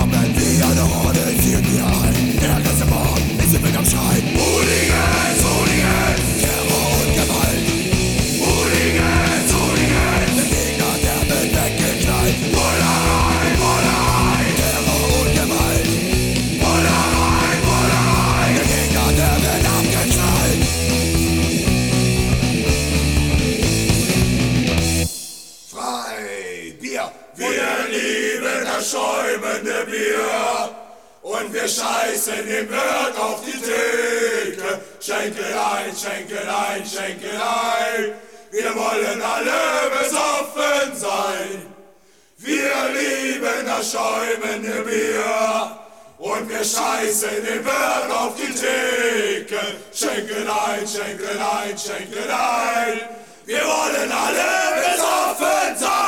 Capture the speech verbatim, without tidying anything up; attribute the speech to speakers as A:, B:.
A: Zusammen wie eine Horde ziehen wir ein. Der ganze Morgen ist mit am Schreien. Hooligans, Hooligans, Terror und Gewalt. Hooligans, Hooligans, der Gegner, der wird weggeknallt. Bullerei, Bullerei, Terror und Gewalt. Bullerei, Bullerei, der Gegner, der wird abgeknallt. Frei, Bier, wir lieben das schäumende Bier. Und wir scheißen im Wirt auf die Theke. Schenkelein, Schenkelein, Schenkelein. Wir wollen alle besoffen sein. Wir lieben das schäumende Bier. Und wir scheißen im Wirt auf die Theke. Schenkelein, Schenkelein, Schenkelein. Wir wollen alle besoffen sein.